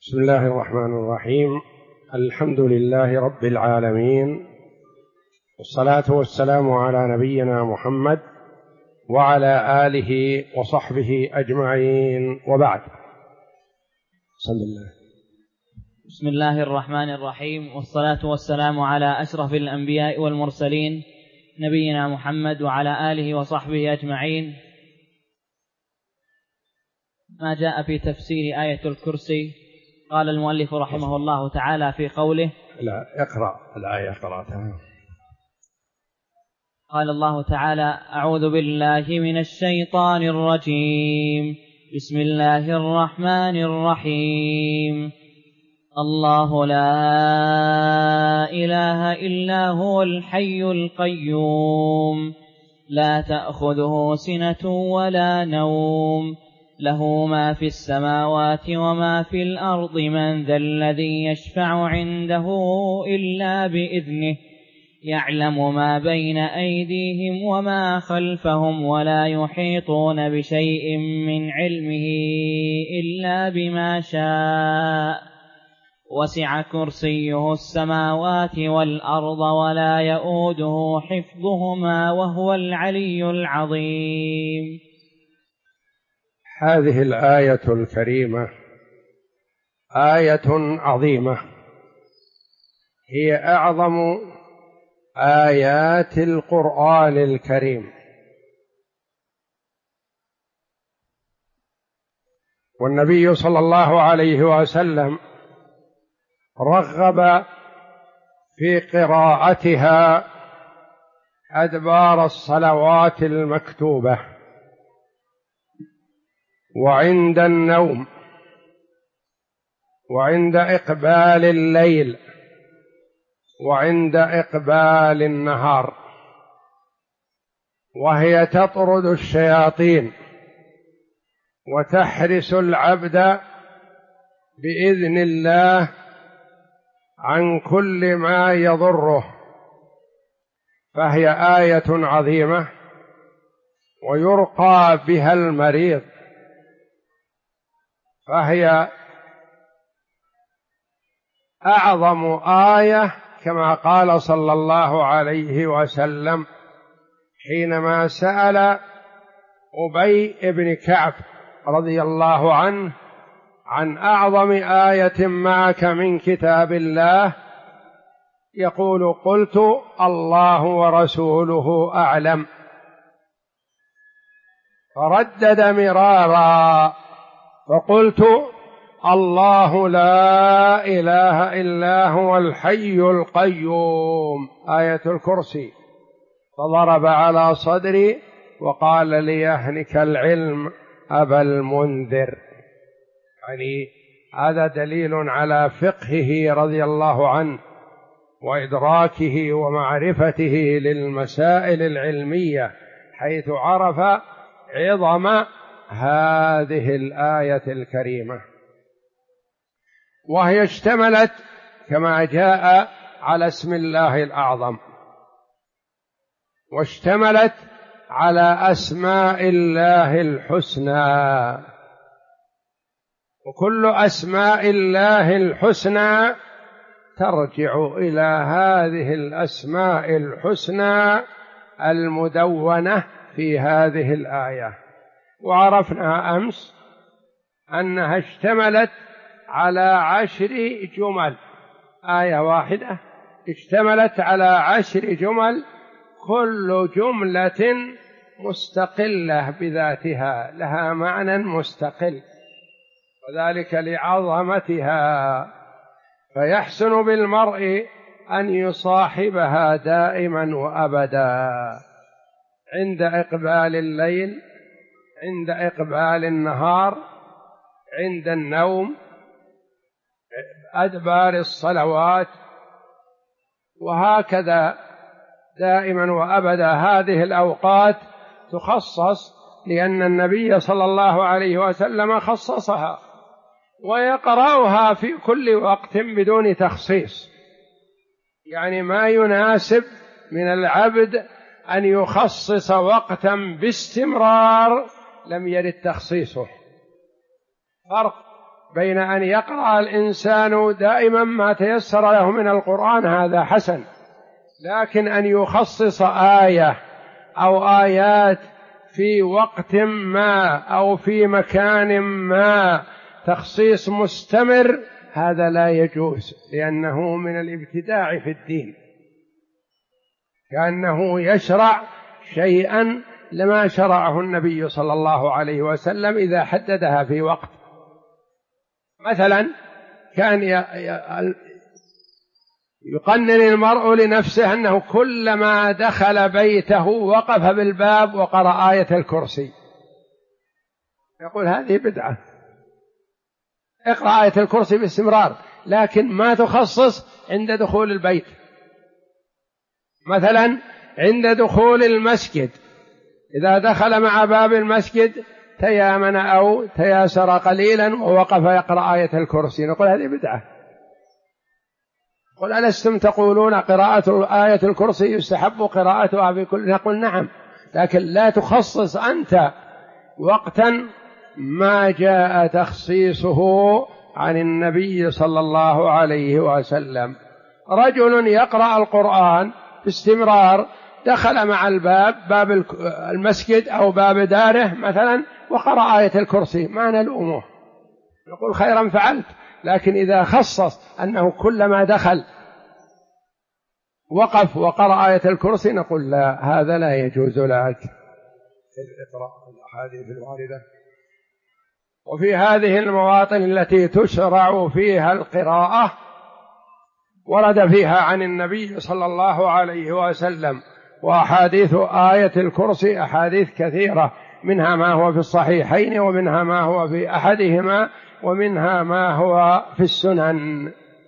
بسم الله الرحمن الرحيم. الحمد لله رب العالمين، والصلاة والسلام على نبينا محمد وعلى آله وصحبه أجمعين، وبعد. بسم الله الرحمن الرحيم، والصلاة والسلام على أشرف الأنبياء والمرسلين نبينا محمد وعلى آله وصحبه أجمعين. ما جاء في تفسير آية الكرسي. قال المؤلف رحمه الله تعالى في قوله: لا، اقرأ الآية قرأتها. قال الله تعالى: أعوذ بالله من الشيطان الرجيم، بسم الله الرحمن الرحيم. الله لا إله إلا هو الحي القيوم، لا تأخذه سنة ولا نوم، له ما في السماوات وما في الأرض، من ذا الذي يشفع عنده إلا بإذنه، يعلم ما بين أيديهم وما خلفهم، ولا يحيطون بشيء من علمه إلا بما شاء، وسع كرسيه السماوات والأرض ولا يؤوده حفظهما وهو العلي العظيم. هذه الآية الكريمة آية عظيمة، هي أعظم آيات القرآن الكريم، والنبي صلى الله عليه وسلم رغب في قراءتها أدبار الصلوات المكتوبة، وعند النوم، وعند إقبال الليل، وعند إقبال النهار، وهي تطرد الشياطين وتحرس العبد بإذن الله عن كل ما يضره، فهي آية عظيمة ويرقى بها المريض، فهي أعظم آية، كما قال صلى الله عليه وسلم حينما سأل أبي بن كعب رضي الله عنه عن أعظم آية معك من كتاب الله، يقول: قلت: الله ورسوله أعلم. فردد مرارا فقلت: الله لا إله إلا هو الحي القيوم، آية الكرسي. فضرب على صدري وقال: ليهنك العلم أبا المنذر. يعني هذا دليل على فقهه رضي الله عنه وإدراكه ومعرفته للمسائل العلمية، حيث عرف عظم هذه الآية الكريمة، وهي اشتملت كما جاء على اسم الله الأعظم، واشتملت على أسماء الله الحسنى، وكل أسماء الله الحسنى ترجع إلى هذه الأسماء الحسنى المدونة في هذه الآية. وعرفنا أمس أنها اشتملت على 10 جمل، آية واحدة اشتملت على 10 جمل، كل جملة مستقلة بذاتها، لها معنى مستقل، وذلك لعظمتها، فيحسن بالمرء أن يصاحبها دائما وأبدا، عند إقبال الليل، عند إقبال النهار، عند النوم، أدبار الصلوات، وهكذا دائما وأبدا. هذه الأوقات تخصص لأن النبي صلى الله عليه وسلم خصصها، ويقرأها في كل وقت بدون تخصيص، يعني ما يناسب من العبد أن يخصص وقتا باستمرار لم يرد تخصيصه. فرق بين أن يقرأ الإنسان دائما ما تيسر له من القرآن هذا حسن، لكن أن يخصص آية أو آيات في وقت ما أو في مكان ما تخصيص مستمر هذا لا يجوز، لأنه من الابتداع في الدين، كأنه يشرع شيئا لما شرعه النبي صلى الله عليه وسلم إذا حددها في وقت. مثلا كان يقنن المرء لنفسه أنه كلما دخل بيته وقف بالباب وقرأ آية الكرسي، يقول هذه بدعة، اقرأ آية الكرسي باستمرار، لكن ما تخصص عند دخول البيت. مثلا عند دخول المسجد إذا دخل مع باب المسجد تيامن أو تياسر قليلا ووقف يقرأ آية الكرسي، نقول هذه بدعة. قل ألستم تقولون قراءة آية الكرسي يستحب قراءتها في كل، نقول نعم، لكن لا تخصص أنت وقتا ما جاء تخصيصه عن النبي صلى الله عليه وسلم. رجل يقرأ القرآن باستمرار دخل مع باب المسجد أو باب داره مثلا وقرأ آية الكرسي، ما نلومه، نقول خيرا فعلت، لكن إذا خصص أنه كلما دخل وقف وقرأ آية الكرسي نقول لا، هذا لا يجوز لك. اقرأ الأحاديث الواردة. وفي هذه المواطن التي تشرع فيها القراءة ورد فيها عن النبي صلى الله عليه وسلم، وأحاديث آية الكرسي أحاديث كثيرة، منها ما هو في الصحيحين ومنها ما هو في أحدهما ومنها ما هو في السنن.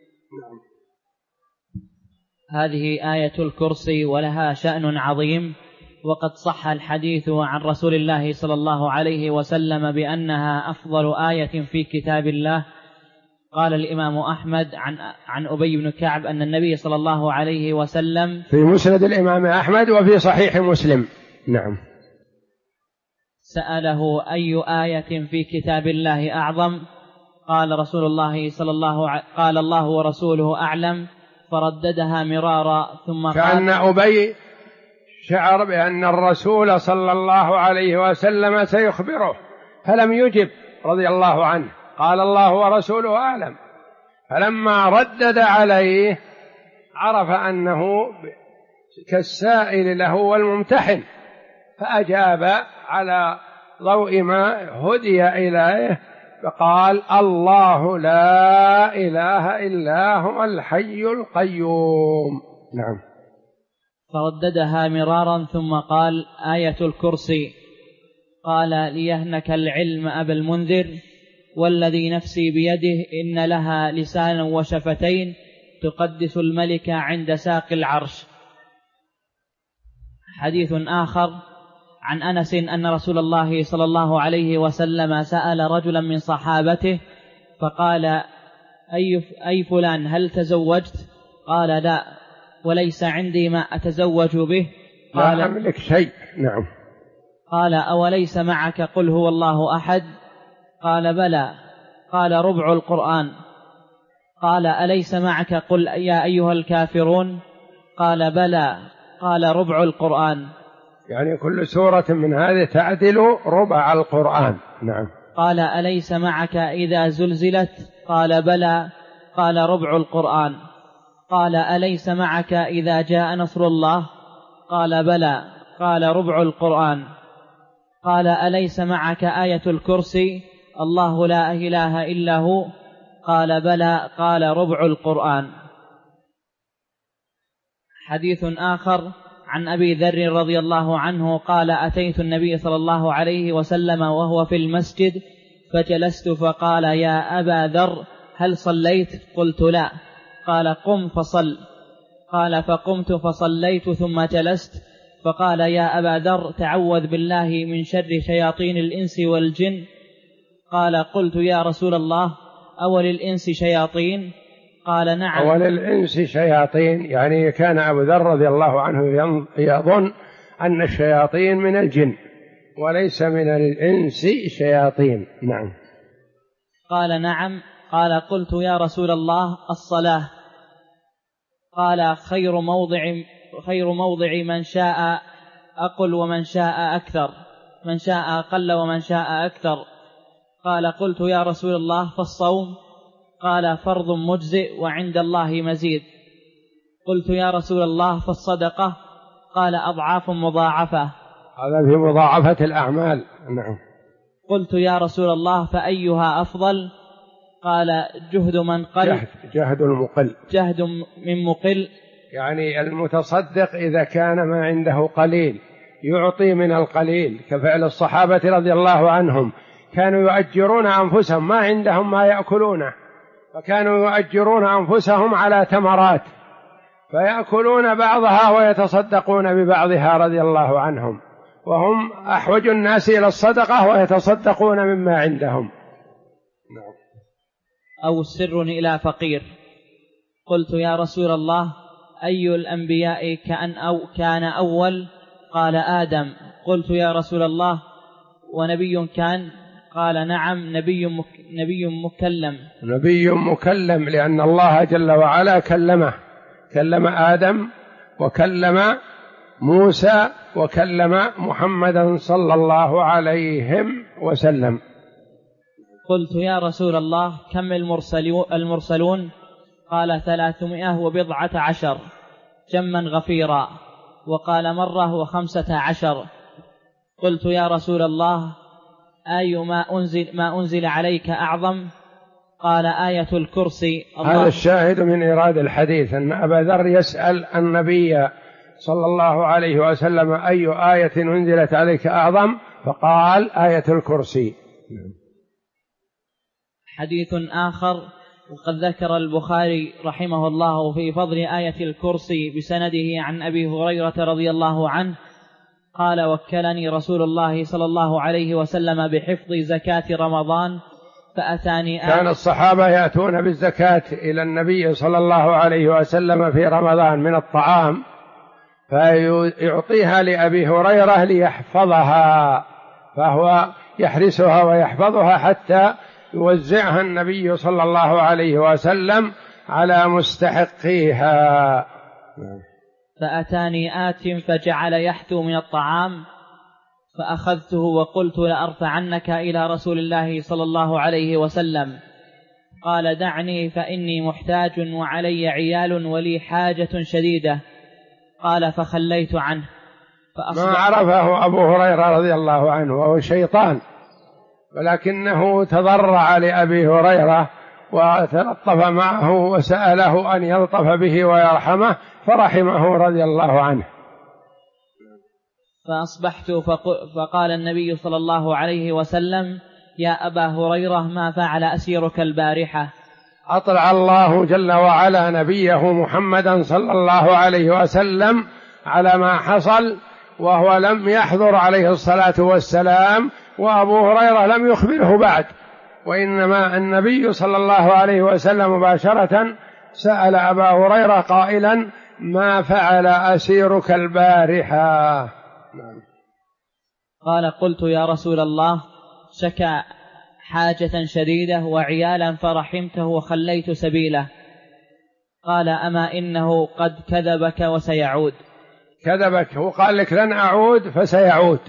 هذه آية الكرسي ولها شأن عظيم، وقد صح الحديث عن رسول الله صلى الله عليه وسلم بأنها أفضل آية في كتاب الله. قال الإمام أحمد عن أبي بن كعب أن النبي صلى الله عليه وسلم في مسند الإمام أحمد وفي صحيح مسلم، نعم، سأله أي آية في كتاب الله أعظم؟ قال رسول الله قال الله ورسوله أعلم، فرددها مرارا ثم كأن أبي شعر بأن الرسول صلى الله عليه وسلم سيخبره فلم يجب رضي الله عنه، قال الله ورسوله أعلم، فلما ردد عليه عرف أنه كالسائل له والممتحن، فأجاب على ضوء ما هدي إليه فقال الله لا إله إلا هو الحي القيوم. نعم. فرددها مرارا ثم قال آية الكرسي. قال ليهنك العلم أبا المنذر، والذي نفسي بيده إن لها لسانا وشفتين تقدس الملك عند ساق العرش. حديث آخر عن أنس أن رسول الله صلى الله عليه وسلم سأل رجلا من صحابته فقال أي فلان هل تزوجت؟ قال لا، وليس عندي ما أتزوج به. قال لا أملك شيء. نعم. قال أوليس معك قل هو الله أحد؟ قال بلى. قال ربع القرآن. قال أليس معك قل يا أيها الكافرون؟ قال بلى. قال ربع القرآن. يعني كل سورة من هذه تعدل ربع القرآن. نعم. قال أليس معك إذا زلزلت؟ قال بلى. قال ربع القرآن. قال أليس معك إذا جاء نصر الله؟ قال بلى. قال ربع القرآن. قال أليس معك آية الكرسي الله لا إله إلا هو؟ قال بلى. قال ربع القرآن. حديث آخر عن أبي ذر رضي الله عنه قال أتيت النبي صلى الله عليه وسلم وهو في المسجد فجلست فقال يا أبا ذر هل صليت؟ قلت لا. قال قم فصل. قال فقمت فصليت ثم جلست فقال يا أبا ذر تعوذ بالله من شر شياطين الإنس والجن. قال قلت يا رسول الله أول الإنس شياطين؟ قال نعم. أول الإنس شياطين، يعني كان أبو ذر رضي الله عنه يظن أن الشياطين من الجن وليس من الإنس شياطين. نعم. قال نعم. قال قلت يا رسول الله الصلاة. قال خير موضع من شاء أقل ومن شاء أكثر، من شاء أقل ومن شاء أكثر. قال قلت يا رسول الله فالصوم؟ قال فرض مجزئ وعند الله مزيد. قلت يا رسول الله فالصدقة؟ قال أضعاف مضاعفة. هذا في مضاعفة الأعمال. نعم. قلت يا رسول الله فأيها أفضل؟ قال جهد من قل. جهد المقل. جهد من مقل. يعني المتصدق إذا كان ما عنده قليل يعطي من القليل، كفعل الصحابة رضي الله عنهم، كانوا يؤجرون أنفسهم، ما عندهم ما يأكلونه، فكانوا يؤجرون أنفسهم على تمرات فيأكلون بعضها ويتصدقون ببعضها رضي الله عنهم، وهم أحوج الناس إلى الصدقة ويتصدقون مما عندهم. أو سر إلى فقير. قلت يا رسول الله أي الأنبياء كان أول؟ قال آدم. قلت يا رسول الله ونبي كان؟ قال نعم، نبي مكلم. نبي مكلم لأن الله جل وعلا كلم آدم وكلم موسى وكلم محمدا صلى الله عليه وسلم. قلت يا رسول الله كم المرسلون؟ قال 310 جما غفيرا. وقال مرة 15. قلت يا رسول الله أي ما أنزل عليك أعظم؟ قال آية الكرسي. هذا الشاهد من إيراد الحديث أن أبا ذر يسأل النبي صلى الله عليه وسلم أي آية أنزلت عليك أعظم؟ فقال آية الكرسي. حديث آخر وقد ذكر البخاري رحمه الله في فضل آية الكرسي بسنده عن أبي هريرة رضي الله عنه قال وكلني رسول الله صلى الله عليه وسلم بحفظ زكاة رمضان فأتاني كان الصحابة يأتون بالزكاة إلى النبي صلى الله عليه وسلم في رمضان من الطعام فيعطيها لأبي هريرة ليحفظها، فهو يحرسها ويحفظها حتى يوزعها النبي صلى الله عليه وسلم على مستحقيها. فأتاني آت فجعل يحثو من الطعام فأخذته وقلت لأرفعنك إلى رسول الله صلى الله عليه وسلم. قال دعني فإني محتاج وعلي عيال ولي حاجة شديدة. قال فخليت عنه. ما عرفه أبو هريرة رضي الله عنه وهو شيطان، ولكنه تضرع لأبي هريرة وتلطف معه وسأله أن يلطف به ويرحمه فرحمه رضي الله عنه. فأصبحت فقال النبي صلى الله عليه وسلم يا أبا هريرة ما فعل أسيرك البارحة؟ أطلع الله جل وعلا نبيه محمدا صلى الله عليه وسلم على ما حصل وهو لم يحضر عليه الصلاة والسلام، وأبو هريرة لم يخبره بعد، وإنما النبي صلى الله عليه وسلم مباشرة سأل أبا هريرة قائلا ما فعل أسيرك البارحة؟ قال قلت يا رسول الله شكى حاجة شديدة وعيالا فرحمته وخليت سبيله. قال أما إنه قد كذبك وسيعود. كذبك وقال لك لن أعود فسيعود.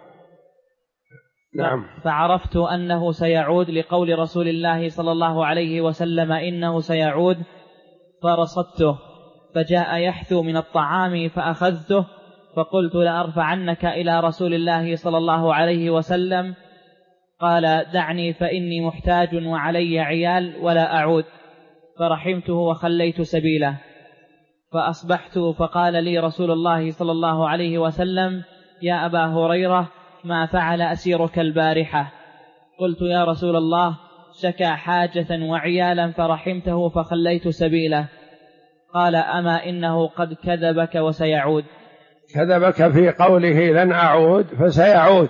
نعم. فعرفت أنه سيعود لقول رسول الله صلى الله عليه وسلم إنه سيعود فرصدته فجاء يحثو من الطعام فأخذته فقلت لأرفعنك إلى رسول الله صلى الله عليه وسلم. قال دعني فإني محتاج وعلي عيال ولا أعود. فرحمته وخليت سبيله. فأصبحت فقال لي رسول الله صلى الله عليه وسلم يا أبا هريرة ما فعل أسيرك البارحة؟ قلت يا رسول الله شكى حاجة وعيالا فرحمته فخليت سبيله. قال أما إنه قد كذبك وسيعود. كذبك في قوله لن أعود فسيعود.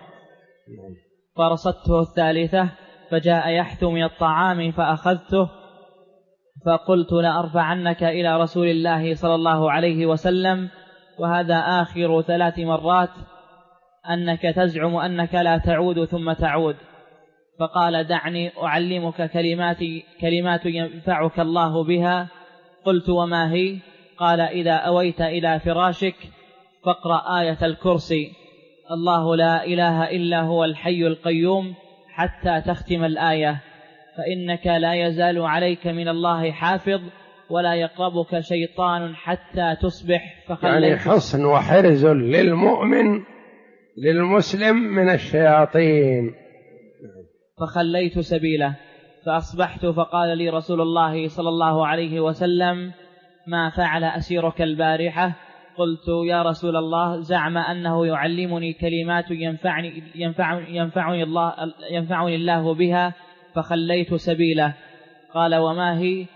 فرصدته الثالثة فجاء يحثو من الطعام فأخذته فقلت لأرفعنك إلى رسول الله صلى الله عليه وسلم. وهذا آخر 3 مرات أنك تزعم أنك لا تعود ثم تعود. فقال دعني أعلمك كلمات ينفعك الله بها. قلت وما هي؟ قال إذا أويت إلى فراشك فاقرأ آية الكرسي الله لا إله إلا هو الحي القيوم حتى تختم الآية، فإنك لا يزال عليك من الله حافظ ولا يقربك شيطان حتى تصبح. يعني حصن وحرز للمؤمن للمسلم من الشياطين. فخليت سبيله فأصبحت فقال لي رسول الله صلى الله عليه وسلم ما فعل أسيرك البارحة؟ قلت يا رسول الله زعم أنه يعلمني كلمات ينفعني الله بها فخليت سبيله. قال وما هي؟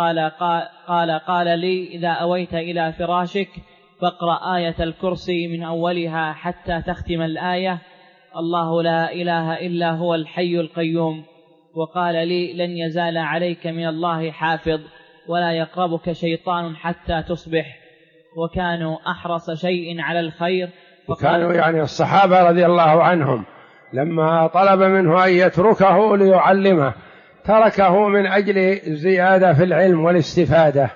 قال لي إذا أويت إلى فراشك فاقرأ آية الكرسي من أولها حتى تختم الآية الله لا إله إلا هو الحي القيوم. وقال لي لن يزال عليك من الله حافظ ولا يقربك شيطان حتى تصبح. وكانوا أحرص شيء على الخير. وكانوا يعني الصحابة رضي الله عنهم لما طلب منه أن يتركه ليعلمه تركه من أجل الزيادة في العلم والاستفادة.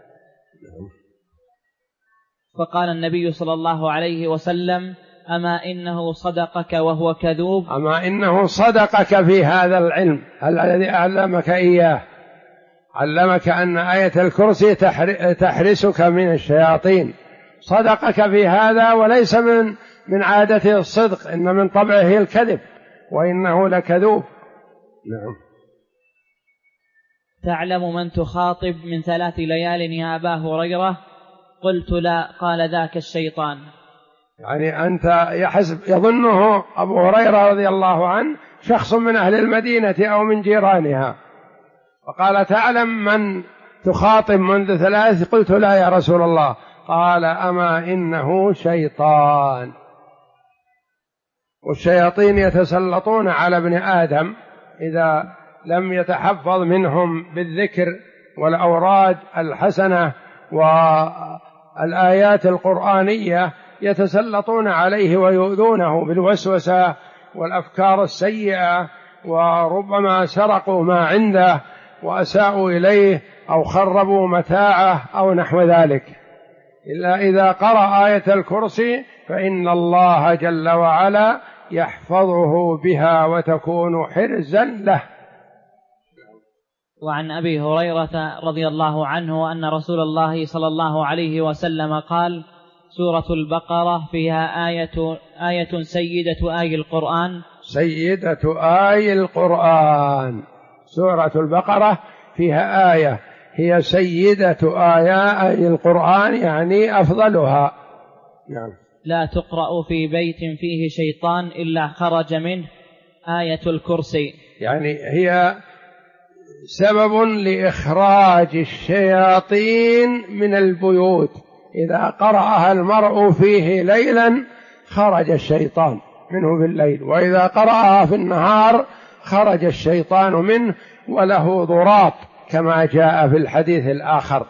فقال النبي صلى الله عليه وسلم أما إنه صدقك وهو كذوب. أما إنه صدقك في هذا العلم الذي علمك إياه، علمك أن آية الكرسي تحرسك من الشياطين، صدقك في هذا وليس من عادته الصدق، إن من طبعه الكذب وإنه لكذوب. نعم. تعلم من تخاطب من 3 ليال يا أبا هريرة؟ قلت لا. قال ذاك الشيطان. يعني أنت يظنه أبو هريرة رضي الله عنه شخص من أهل المدينة أو من جيرانها، وقال تعلم من تخاطب منذ 3؟ قلت لا يا رسول الله. قال أما إنه شيطان. والشياطين يتسلطون على ابن آدم إذا لم يتحفظ منهم بالذكر والأوراد الحسنة والآيات القرآنية، يتسلطون عليه ويؤذونه بالوسوسة والأفكار السيئة، وربما سرقوا ما عنده وأساءوا إليه أو خربوا متاعه أو نحو ذلك. إلا إذا قرأ آية الكرسي فإن الله جل وعلا يحفظه بها وتكون حرزا له. وعن أبي هريرة رضي الله عنه أن رسول الله صلى الله عليه وسلم قال سورة البقرة فيها آية سيدة آي القرآن. سيدة آي القرآن. سورة البقرة فيها آية هي سيدة آي القرآن، يعني أفضلها. نعم. لا تقرأ في بيت فيه شيطان إلا خرج منه آية الكرسي. يعني هي سبب لإخراج الشياطين من البيوت، إذا قرأها المرء فيه ليلا خرج الشيطان منه بالليل، وإذا قرأها في النهار خرج الشيطان منه وله ضراط كما جاء في الحديث الآخر.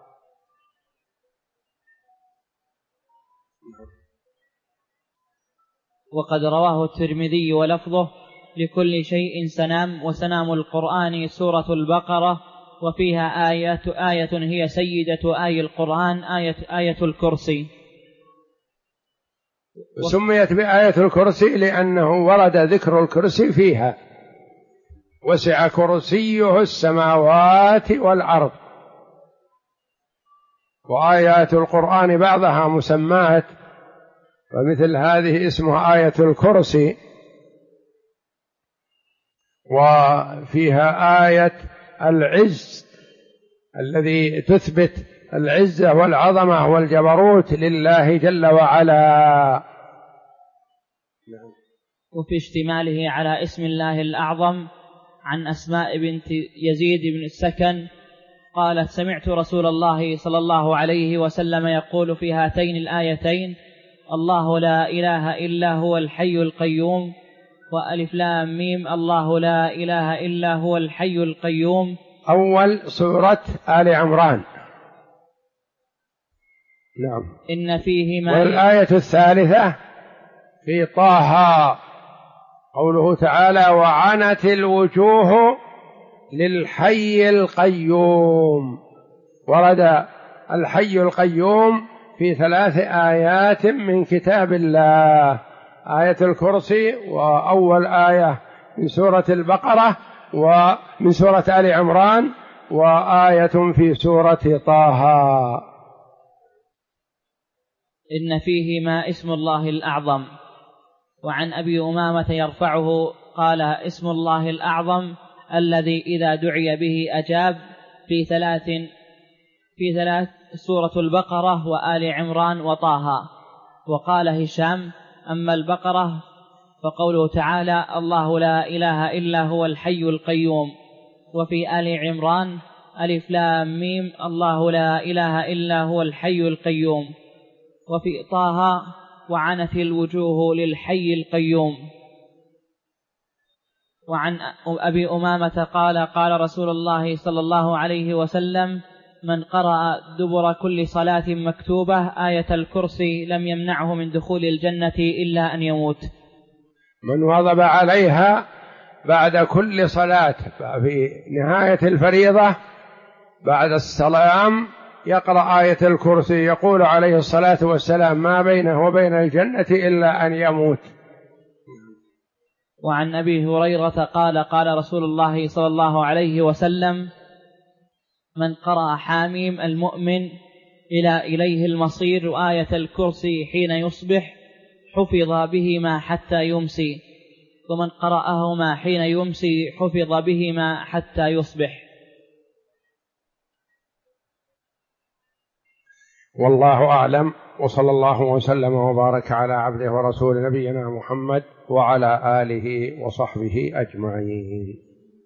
وقد رواه الترمذي ولفظه لكل شيء سنام، وسنام القرآن سورة البقرة، وفيها آية هي سيدة آي القرآن آية الكرسي. سميت بآية الكرسي لأنه ورد ذكر الكرسي فيها. وسع كرسيه السماوات والأرض. وآيات القرآن بعضها مسمات، ومثل هذه اسمها آية الكرسي، وفيها آية العز الذي تثبت العزة والعظمة والجبروت لله جل وعلا. وفي اشتماله على اسم الله الأعظم عن أسماء بنت يزيد بن السكن قالت سمعت رسول الله صلى الله عليه وسلم يقول في هاتين الآيتين الله لا إله إلا هو الحي القيوم وألف لام ميم الله لا إله إلا هو الحي القيوم. أول سورة آل عمران. نعم. إن فيه ما. والآية الثالثة في طه قوله تعالى وعنت الوجوه للحي القيوم، ورد الحي القيوم في 3 آيات من كتاب الله: آية الكرسي، وأول آية من سورة البقرة، ومن سورة آل عمران، وآية في سورة طه. إن فيهما اسم الله الأعظم. وعن أبي أمامة يرفعه قال: اسم الله الأعظم الذي إذا دعي به أجاب، في ثلاث سورة البقرة وآل عمران وطه. وقال هشام: أما البقرة فقوله تعالى: الله لا إله إلا هو الحي القيوم. وفي آل عمران: ألف لام ميم الله لا إله إلا هو الحي القيوم. وفي طه: وعنت الوجوه للحي القيوم. وعن أبي أمامة قال: قال رسول الله صلى الله عليه وسلم: من قرأ دبر كل صلاة مكتوبة آية الكرسي لم يمنعه من دخول الجنة إلا أن يموت. من واظب عليها بعد كل صلاة، في نهاية الفريضة بعد السلام يقرأ آية الكرسي، يقول عليه الصلاة والسلام: ما بينه وبين الجنة إلا أن يموت. وعن أبي هريرة قال: قال رسول الله صلى الله عليه وسلم: من قرأ حاميم المؤمن إليه المصير وآية الكرسي حين يصبح حفظ بهما حتى يمسي، ومن قرأهما حين يمسي حفظ بهما حتى يصبح. والله أعلم، وصلى الله وسلم وبارك على عبده ورسول نبينا محمد وعلى آله وصحبه أجمعين.